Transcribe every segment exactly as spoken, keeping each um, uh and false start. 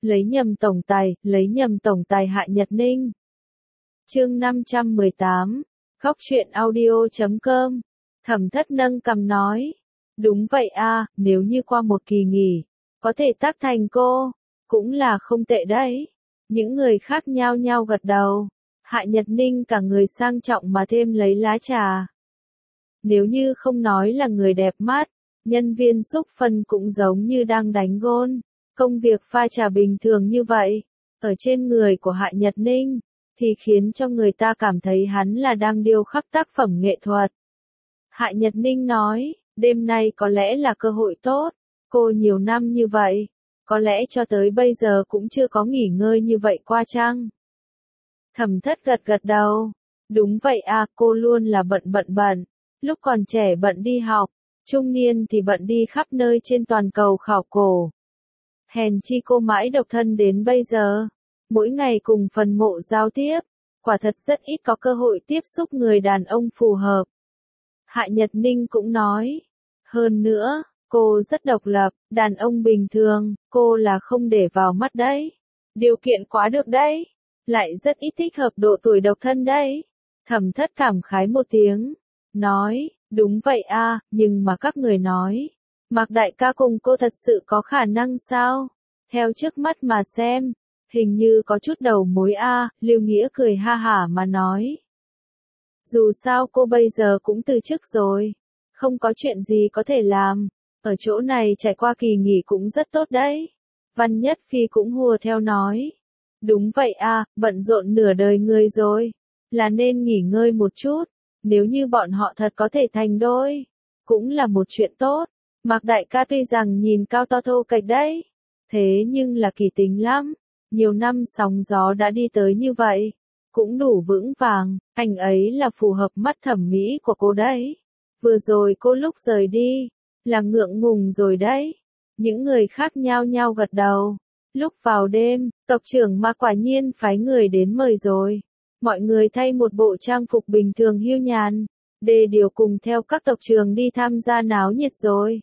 lấy nhầm tổng tài, lấy nhầm tổng tài Hạ Nhật Ninh. Chương năm trăm mười tám, Góc truyện audio chấm com. Thẩm Thất nâng cằm nói, đúng vậy a, nếu như qua một kỳ nghỉ, có thể tác thành cô, cũng là không tệ đấy. Những người khác nhao nhao gật đầu. Hạ Nhật Ninh cả người sang trọng mà thêm lấy lá trà. Nếu như không nói là người đẹp mắt, nhân viên xúc phân cũng giống như đang đánh gôn. Công việc pha trà bình thường như vậy, ở trên người của Hạ Nhật Ninh, thì khiến cho người ta cảm thấy hắn là đang điêu khắc tác phẩm nghệ thuật. Hạ Nhật Ninh nói, đêm nay có lẽ là cơ hội tốt, cô nhiều năm như vậy, có lẽ cho tới bây giờ cũng chưa có nghỉ ngơi như vậy qua chăng? Thẩm Thất gật gật đầu, đúng vậy à, cô luôn là bận bận bận, lúc còn trẻ bận đi học, trung niên thì bận đi khắp nơi trên toàn cầu khảo cổ. Hèn chi cô mãi độc thân đến bây giờ, mỗi ngày cùng phần mộ giao tiếp, quả thật rất ít có cơ hội tiếp xúc người đàn ông phù hợp. Hạ Nhật Ninh cũng nói, hơn nữa, cô rất độc lập, đàn ông bình thường, cô là không để vào mắt đấy. Điều kiện quá được đấy, lại rất ít thích hợp độ tuổi độc thân đấy. Thẩm Thất cảm khái một tiếng, nói, đúng vậy a, nhưng mà các người nói, Mạc đại ca cùng cô thật sự có khả năng sao? Theo trước mắt mà xem, hình như có chút đầu mối a, Lưu Nghĩa cười ha hả mà nói. Dù sao cô bây giờ cũng từ chức rồi, không có chuyện gì có thể làm, ở chỗ này trải qua kỳ nghỉ cũng rất tốt đấy. Văn Nhất Phi cũng hùa theo nói. Đúng vậy a, bận rộn nửa đời người rồi, là nên nghỉ ngơi một chút, nếu như bọn họ thật có thể thành đôi, cũng là một chuyện tốt. Mạc đại ca tuy rằng nhìn cao to thô kệch đấy, thế nhưng là kỳ tính lắm, nhiều năm sóng gió đã đi tới như vậy, cũng đủ vững vàng, anh ấy là phù hợp mắt thẩm mỹ của cô đấy. Vừa rồi cô lúc rời đi, là ngượng ngùng rồi đấy. Những người khác nhao nhao gật đầu. Lúc vào đêm, tộc trưởng mà quả nhiên phái người đến mời rồi. Mọi người thay một bộ trang phục bình thường hiu nhàn, đề điều cùng theo các tộc trưởng đi tham gia náo nhiệt rồi.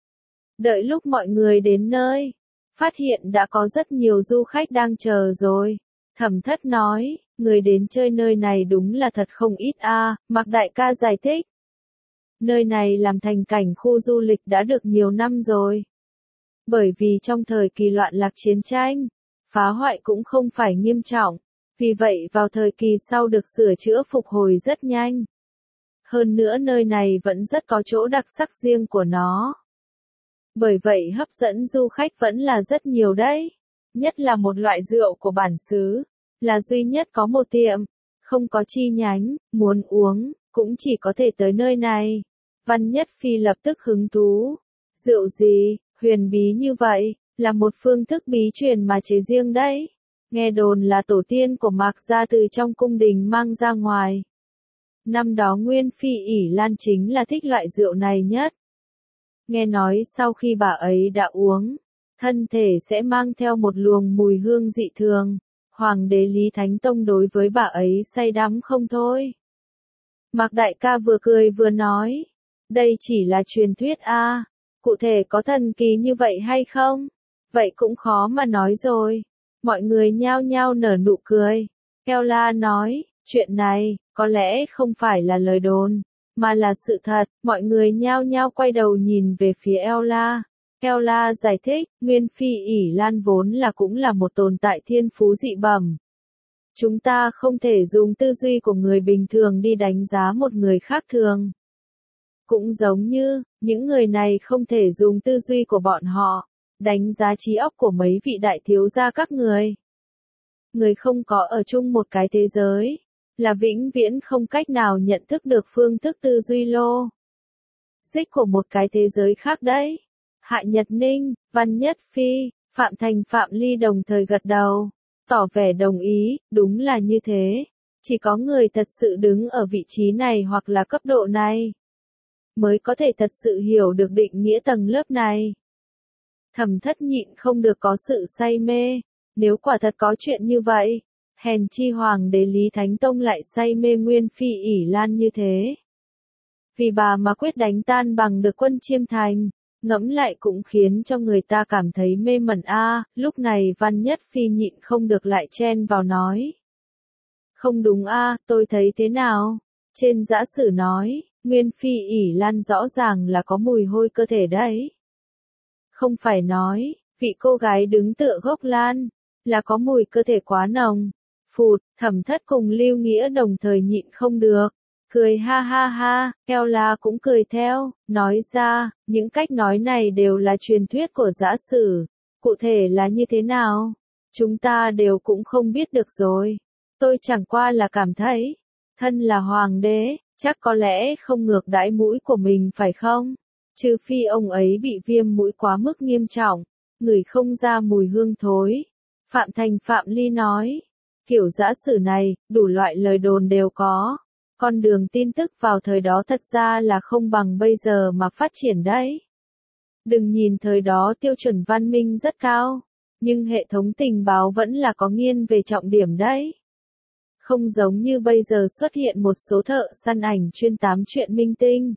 Đợi lúc mọi người đến nơi, phát hiện đã có rất nhiều du khách đang chờ rồi. Thẩm Thất nói, người đến chơi nơi này đúng là thật không ít a, Mạc đại ca giải thích. Nơi này làm thành cảnh khu du lịch đã được nhiều năm rồi. Bởi vì trong thời kỳ loạn lạc chiến tranh, phá hoại cũng không phải nghiêm trọng, vì vậy vào thời kỳ sau được sửa chữa phục hồi rất nhanh. Hơn nữa nơi này vẫn rất có chỗ đặc sắc riêng của nó. Bởi vậy hấp dẫn du khách vẫn là rất nhiều đấy. Nhất là một loại rượu của bản xứ, là duy nhất có một tiệm, không có chi nhánh, muốn uống, cũng chỉ có thể tới nơi này. Văn Nhất Phi lập tức hứng thú. Rượu gì, huyền bí như vậy, là một phương thức bí truyền mà chế riêng đấy. Nghe đồn là tổ tiên của Mạc gia từ trong cung đình mang ra ngoài. Năm đó Nguyên Phi ỷ Lan chính là thích loại rượu này nhất. Nghe nói sau khi bà ấy đã uống, thân thể sẽ mang theo một luồng mùi hương dị thường. Hoàng đế Lý Thánh Tông đối với bà ấy say đắm không thôi. Mạc đại ca vừa cười vừa nói, đây chỉ là truyền thuyết a, cụ thể có thần kỳ như vậy hay không? Vậy cũng khó mà nói rồi. Mọi người nhao nhao nở nụ cười. Ella nói, chuyện này, có lẽ không phải là lời đồn, mà là sự thật. Mọi người nhao nhao quay đầu nhìn về phía Ella. Ella giải thích, Nguyên Phi ỷ Lan vốn là cũng là một tồn tại thiên phú dị bẩm. Chúng ta không thể dùng tư duy của người bình thường đi đánh giá một người khác thường. Cũng giống như, những người này không thể dùng tư duy của bọn họ, đánh giá trí óc của mấy vị đại thiếu gia các người. Người không có ở chung một cái thế giới, là vĩnh viễn không cách nào nhận thức được phương thức tư duy lô dích của một cái thế giới khác đấy. Hạ Nhật Ninh, Văn Nhất Phi, Phạm Thành Phạm Ly đồng thời gật đầu, tỏ vẻ đồng ý, đúng là như thế. Chỉ có người thật sự đứng ở vị trí này hoặc là cấp độ này, mới có thể thật sự hiểu được định nghĩa tầng lớp này. Thẩm Thất nhịn không được có sự say mê, nếu quả thật có chuyện như vậy, hèn chi Hoàng đế Lý Thánh Tông lại say mê Nguyên Phi ỷ Lan như thế. Vì bà mà quyết đánh tan bằng được quân Chiêm Thành, Ngẫm lại cũng khiến cho người ta cảm thấy mê mẩn a. Lúc này Văn Nhất Phi nhịn không được lại chen vào nói. Không đúng a, tôi thấy thế nào? Trên giã sử nói, Nguyên Phi ỉ Lan rõ ràng là có mùi hôi cơ thể đấy. Không phải nói, vị cô gái đứng tựa gốc lan, là có mùi cơ thể quá nồng. Phụt, Thẩm Thất cùng Lưu Nghĩa đồng thời nhịn không được. Cười ha ha ha, Eo La cũng cười theo, nói ra, những cách nói này đều là truyền thuyết của giã sử. Cụ thể là như thế nào? Chúng ta đều cũng không biết được rồi. Tôi chẳng qua là cảm thấy, thân là hoàng đế, chắc có lẽ không ngược đãi mũi của mình phải không? Trừ phi ông ấy bị viêm mũi quá mức nghiêm trọng, ngửi không ra mùi hương thối. Phạm Thành Phạm Ly nói, kiểu giã sử này, đủ loại lời đồn đều có. Con đường tin tức vào thời đó thật ra là không bằng bây giờ mà phát triển đấy. Đừng nhìn thời đó tiêu chuẩn văn minh rất cao, nhưng hệ thống tình báo vẫn là có nghiêng về trọng điểm đấy. Không giống như bây giờ xuất hiện một số thợ săn ảnh chuyên tám chuyện minh tinh.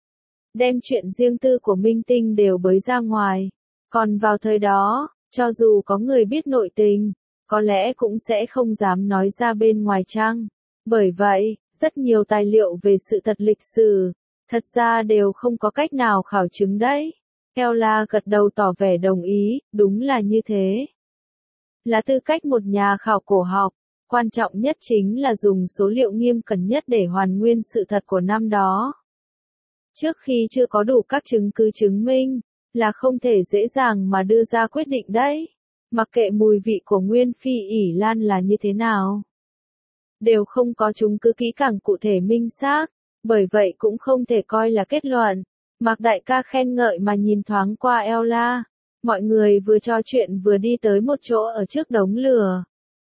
Đem chuyện riêng tư của minh tinh đều bới ra ngoài. Còn vào thời đó, cho dù có người biết nội tình, có lẽ cũng sẽ không dám nói ra bên ngoài chăng. Bởi vậy, rất nhiều tài liệu về sự thật lịch sử, thật ra đều không có cách nào khảo chứng đấy. Ella gật đầu tỏ vẻ đồng ý, đúng là như thế. Là tư cách một nhà khảo cổ học, quan trọng nhất chính là dùng số liệu nghiêm cẩn nhất để hoàn nguyên sự thật của năm đó. Trước khi chưa có đủ các chứng cứ chứng minh, là không thể dễ dàng mà đưa ra quyết định đấy. Mặc kệ mùi vị của Nguyên Phi ỉ Lan là như thế nào, đều không có chứng cứ kỹ càng cụ thể minh xác, bởi vậy cũng không thể coi là kết luận. Mạc đại ca khen ngợi mà nhìn thoáng qua Ella, mọi người vừa trò chuyện vừa đi tới một chỗ ở trước đống lửa.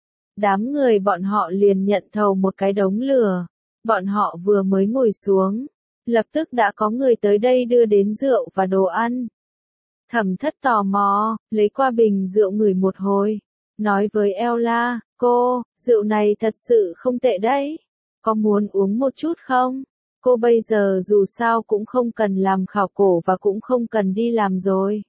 Đám người bọn họ liền nhận thầu một cái đống lửa, bọn họ vừa mới ngồi xuống, lập tức đã có người tới đây đưa đến rượu và đồ ăn. Thẩm Thất tò mò, lấy qua bình rượu ngửi một hồi, nói với Ella, cô, rượu này thật sự không tệ đấy, có muốn uống một chút không? Cô bây giờ dù sao cũng không cần làm khảo cổ và cũng không cần đi làm rồi.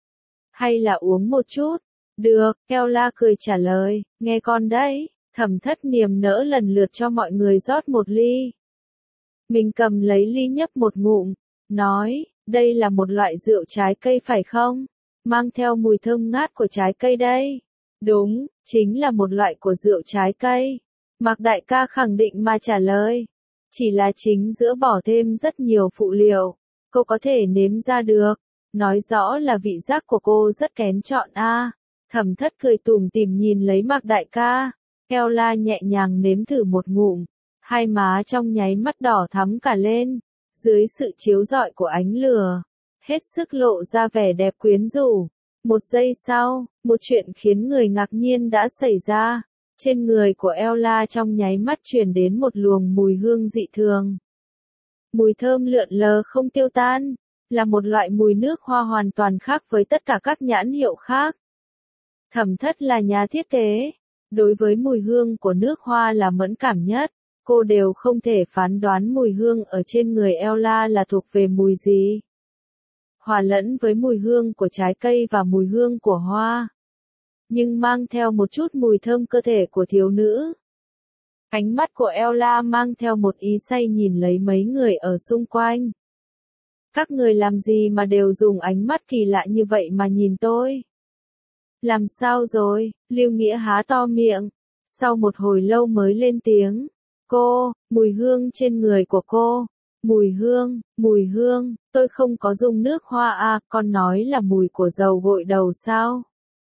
Hay là uống một chút? Được, Ella cười trả lời, nghe con đấy. Thẩm Thất niềm nở lần lượt cho mọi người rót một ly. Mình cầm lấy ly nhấp một ngụm, nói, đây là một loại rượu trái cây phải không? Mang theo mùi thơm ngát của trái cây đây. Đúng, chính là một loại của rượu trái cây. Mạc đại ca khẳng định mà trả lời. Chỉ là chính giữa bỏ thêm rất nhiều phụ liệu, cô có thể nếm ra được. Nói rõ là vị giác của cô rất kén chọn a. À. Thẩm Thất cười tủm tỉm nhìn lấy Mạc đại ca. Ella nhẹ nhàng nếm thử một ngụm, hai má trong nháy mắt đỏ thắm cả lên, dưới sự chiếu rọi của ánh lửa, hết sức lộ ra vẻ đẹp quyến rũ. Một giây sau, một chuyện khiến người ngạc nhiên đã xảy ra. Trên người của Ella trong nháy mắt truyền đến một luồng mùi hương dị thường. Mùi thơm lượn lờ không tiêu tan, là một loại mùi nước hoa hoàn toàn khác với tất cả các nhãn hiệu khác. Thẩm Thất là nhà thiết kế, đối với mùi hương của nước hoa là mẫn cảm nhất, cô đều không thể phán đoán mùi hương ở trên người Ella là thuộc về mùi gì. Hòa lẫn với mùi hương của trái cây và mùi hương của hoa, nhưng mang theo một chút mùi thơm cơ thể của thiếu nữ. Ánh mắt của Ella mang theo một ý say nhìn lấy mấy người ở xung quanh. Các người làm gì mà đều dùng ánh mắt kỳ lạ như vậy mà nhìn tôi? Làm sao rồi? Lưu Nghĩa há to miệng, sau một hồi lâu mới lên tiếng. Cô, mùi hương trên người của cô. Mùi hương, mùi hương, tôi không có dùng nước hoa à, con nói là mùi của dầu gội đầu sao?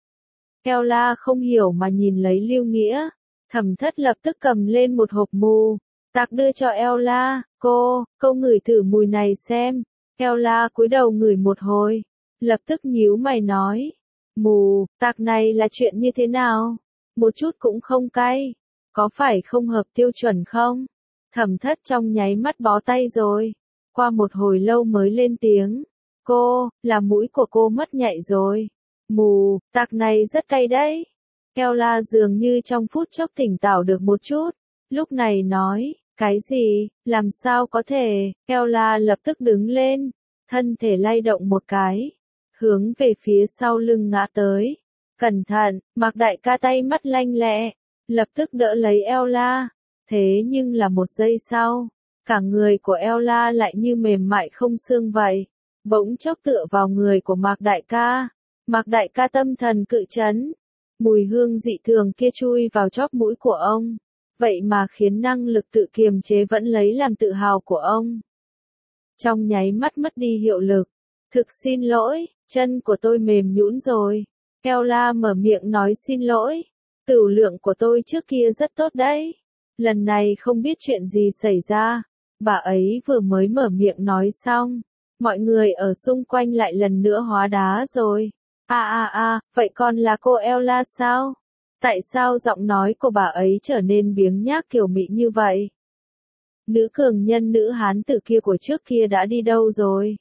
Ella không hiểu mà nhìn lấy Lưu Nghĩa. Thẩm Thất lập tức cầm lên một hộp mù, tạc đưa cho Ella. Cô, cô ngửi thử mùi này xem. Ella cúi đầu ngửi một hồi, lập tức nhíu mày nói. Mù, tạc này là chuyện như thế nào? Một chút cũng không cay. Có phải không hợp tiêu chuẩn không? Thẩm Thất trong nháy mắt bó tay rồi. Qua một hồi lâu mới lên tiếng. Cô, là mũi của cô mất nhạy rồi. Mù, tạc này rất cay đấy. Ella dường như trong phút chốc tỉnh táo được một chút. Lúc này nói, cái gì, làm sao có thể? Ella lập tức đứng lên, thân thể lay động một cái, hướng về phía sau lưng ngã tới. Cẩn thận, Mạc đại ca tay mắt lanh lẹ, lập tức đỡ lấy Ella. Thế nhưng là một giây sau, cả người của Ella lại như mềm mại không xương vậy, bỗng chốc tựa vào người của Mạc đại ca. Mạc đại ca tâm thần cự chấn, mùi hương dị thường kia chui vào chóp mũi của ông, vậy mà khiến năng lực tự kiềm chế vẫn lấy làm tự hào của ông. Trong nháy mắt mất đi hiệu lực. Thực xin lỗi, chân của tôi mềm nhũn rồi. Ella mở miệng nói xin lỗi. Tửu lượng của tôi trước kia rất tốt đấy. Lần này không biết chuyện gì xảy ra. Bà ấy vừa mới mở miệng nói xong. Mọi người ở xung quanh lại lần nữa hóa đá rồi. À à à, vậy còn là cô Ella sao? Tại sao giọng nói của bà ấy trở nên biếng nhác kiểu mị như vậy? Nữ cường nhân nữ hán tử kia của trước kia đã đi đâu rồi?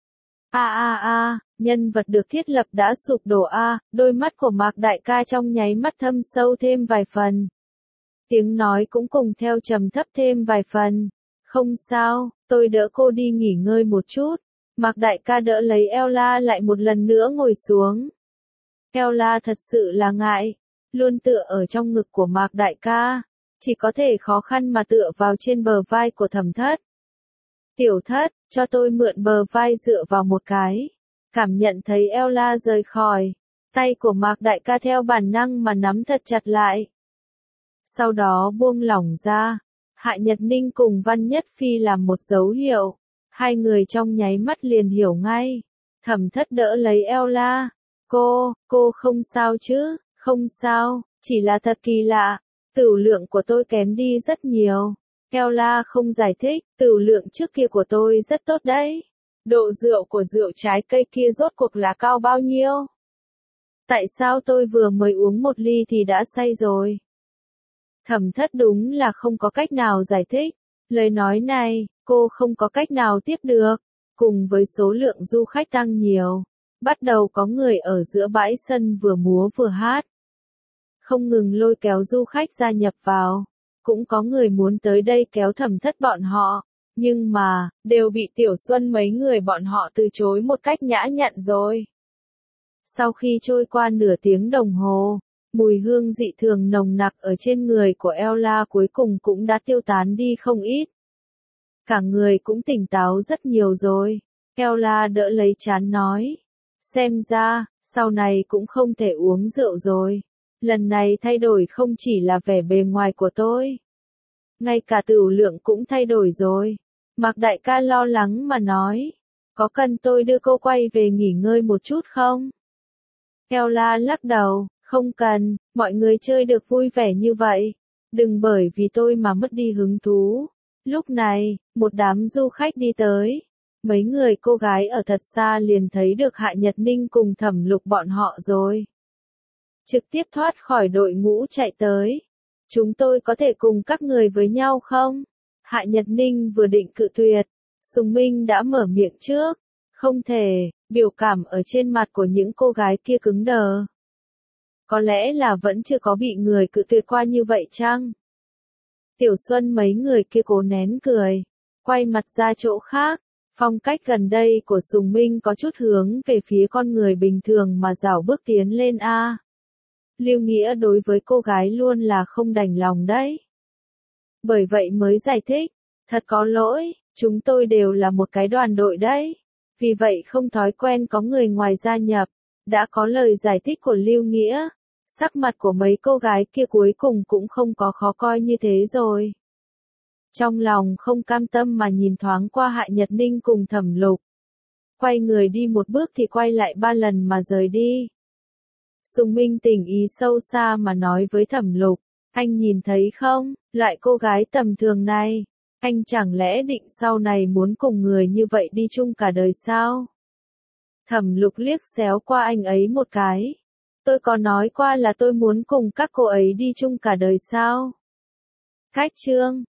A a a, nhân vật được thiết lập đã sụp đổ a, đôi mắt của Mạc đại ca trong nháy mắt thâm sâu thêm vài phần. Tiếng nói cũng cùng theo trầm thấp thêm vài phần. Không sao, tôi đỡ cô đi nghỉ ngơi một chút. Mạc đại ca đỡ lấy Ella lại một lần nữa ngồi xuống. Ella thật sự là ngại, luôn tựa ở trong ngực của Mạc đại ca, chỉ có thể khó khăn mà tựa vào trên bờ vai của Thẩm Thất. Tiểu Thất, cho tôi mượn bờ vai dựa vào một cái. Cảm nhận thấy Ella rời khỏi, tay của Mạc đại ca theo bản năng mà nắm thật chặt lại. Sau đó buông lỏng ra, Hạ Nhật Ninh cùng Văn Nhất Phi làm một dấu hiệu, hai người trong nháy mắt liền hiểu ngay. Thẩm Thất đỡ lấy Ella. Cô, cô không sao chứ? Không sao, chỉ là thật kỳ lạ, tửu lượng của tôi kém đi rất nhiều. Ella không giải thích, tửu lượng trước kia của tôi rất tốt đấy. Độ rượu của rượu trái cây kia rốt cuộc là cao bao nhiêu? Tại sao tôi vừa mới uống một ly thì đã say rồi? Thẩm Thất đúng là không có cách nào giải thích. Lời nói này, cô không có cách nào tiếp được. Cùng với số lượng du khách tăng nhiều, bắt đầu có người ở giữa bãi sân vừa múa vừa hát. Không ngừng lôi kéo du khách gia nhập vào. Cũng có người muốn tới đây kéo Thẩm Thất bọn họ. Nhưng mà, đều bị Tiểu Xuân mấy người bọn họ từ chối một cách nhã nhặn rồi. Sau khi trôi qua nửa tiếng đồng hồ, mùi hương dị thường nồng nặc ở trên người của Ella cuối cùng cũng đã tiêu tán đi không ít. Cả người cũng tỉnh táo rất nhiều rồi. Ella đỡ lấy trán nói. Xem ra, sau này cũng không thể uống rượu rồi. Lần này thay đổi không chỉ là vẻ bề ngoài của tôi. Ngay cả tửu lượng cũng thay đổi rồi. Mạc đại ca lo lắng mà nói. Có cần tôi đưa cô quay về nghỉ ngơi một chút không? Ella lắc đầu. Không cần, mọi người chơi được vui vẻ như vậy. Đừng bởi vì tôi mà mất đi hứng thú. Lúc này, một đám du khách đi tới. Mấy người cô gái ở thật xa liền thấy được Hạ Nhật Ninh cùng Thẩm Lục bọn họ rồi. Trực tiếp thoát khỏi đội ngũ chạy tới. Chúng tôi có thể cùng các người với nhau không? Hạ Nhật Ninh vừa định cự tuyệt. Sùng Minh đã mở miệng trước. Không thể, biểu cảm ở trên mặt của những cô gái kia cứng đờ. Có lẽ là vẫn chưa có bị người cự tuyệt qua như vậy chăng? Tiểu Xuân mấy người kia cố nén cười, quay mặt ra chỗ khác. Phong cách gần đây của Sùng Minh có chút hướng về phía con người bình thường mà rảo bước tiến lên a. Lưu Nghĩa đối với cô gái luôn là không đành lòng đấy. Bởi vậy mới giải thích, thật có lỗi, chúng tôi đều là một cái đoàn đội đấy. Vì vậy không thói quen có người ngoài gia nhập. Đã có lời giải thích của Lưu Nghĩa. Sắc mặt của mấy cô gái kia cuối cùng cũng không có khó coi như thế rồi. Trong lòng không cam tâm mà nhìn thoáng qua Hạ Nhật Ninh cùng Thẩm Lục. Quay người đi một bước thì quay lại ba lần mà rời đi. Sùng Minh tình ý sâu xa mà nói với Thẩm Lục. Anh nhìn thấy không, loại cô gái tầm thường này. Anh chẳng lẽ định sau này muốn cùng người như vậy đi chung cả đời sao? Thẩm Lục liếc xéo qua anh ấy một cái. Tôi có nói qua là tôi muốn cùng các cô ấy đi chung cả đời sao? Cách chương